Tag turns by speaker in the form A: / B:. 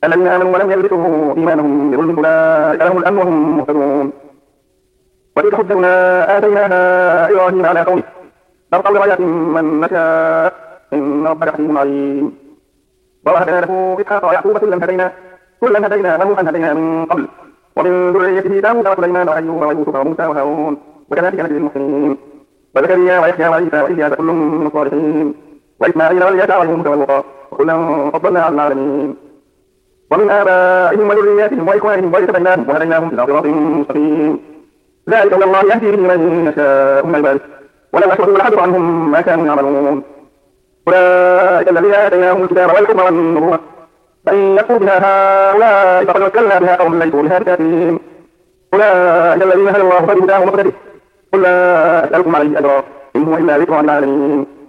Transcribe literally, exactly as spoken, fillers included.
A: الذين آمنوا ولم يلبسوا إيمانهم بظلم أولئك لهم الأمن وهم مهتدون. وتلك حجتنا آتيناها إبراهيم على قومه نرفع درجات من نشاء إن ربك حكيم عليم. ووهبنا له إسحاق ويعقوب كلا هدينا كلا هدينا ونوحا هدينا من قبل ومن ذريته داود وسليمان وأيوب ويوسف وموسى وهارون وكذلك نجزي المحسنين. وزكريا ويحيى وعيسى وإلياس كل من الصالحين وإسماعيل واليسع ويونس ولوطا وكلا فضلنا على العالمين. ومن آبائهم وذرياتهم وإخوانهم واجتبيناهم وهديناهم إلى صراط مستقيم. ذلك هو الله يهدي به من يشاء من عباده ولو أشركوا لحبط عنهم ما كانوا يعملون. أولئك الذين آتيناهم الكتاب والحكم والنبوة فإن يكفر بها هؤلاء فقد وكلنا بها قوم ليسوا بها بكافرين. أولئك الذين هدى الله فبهداه مقتده قل لا أسألكم عليه أجرا إن هو إلا ذكر للعالمين.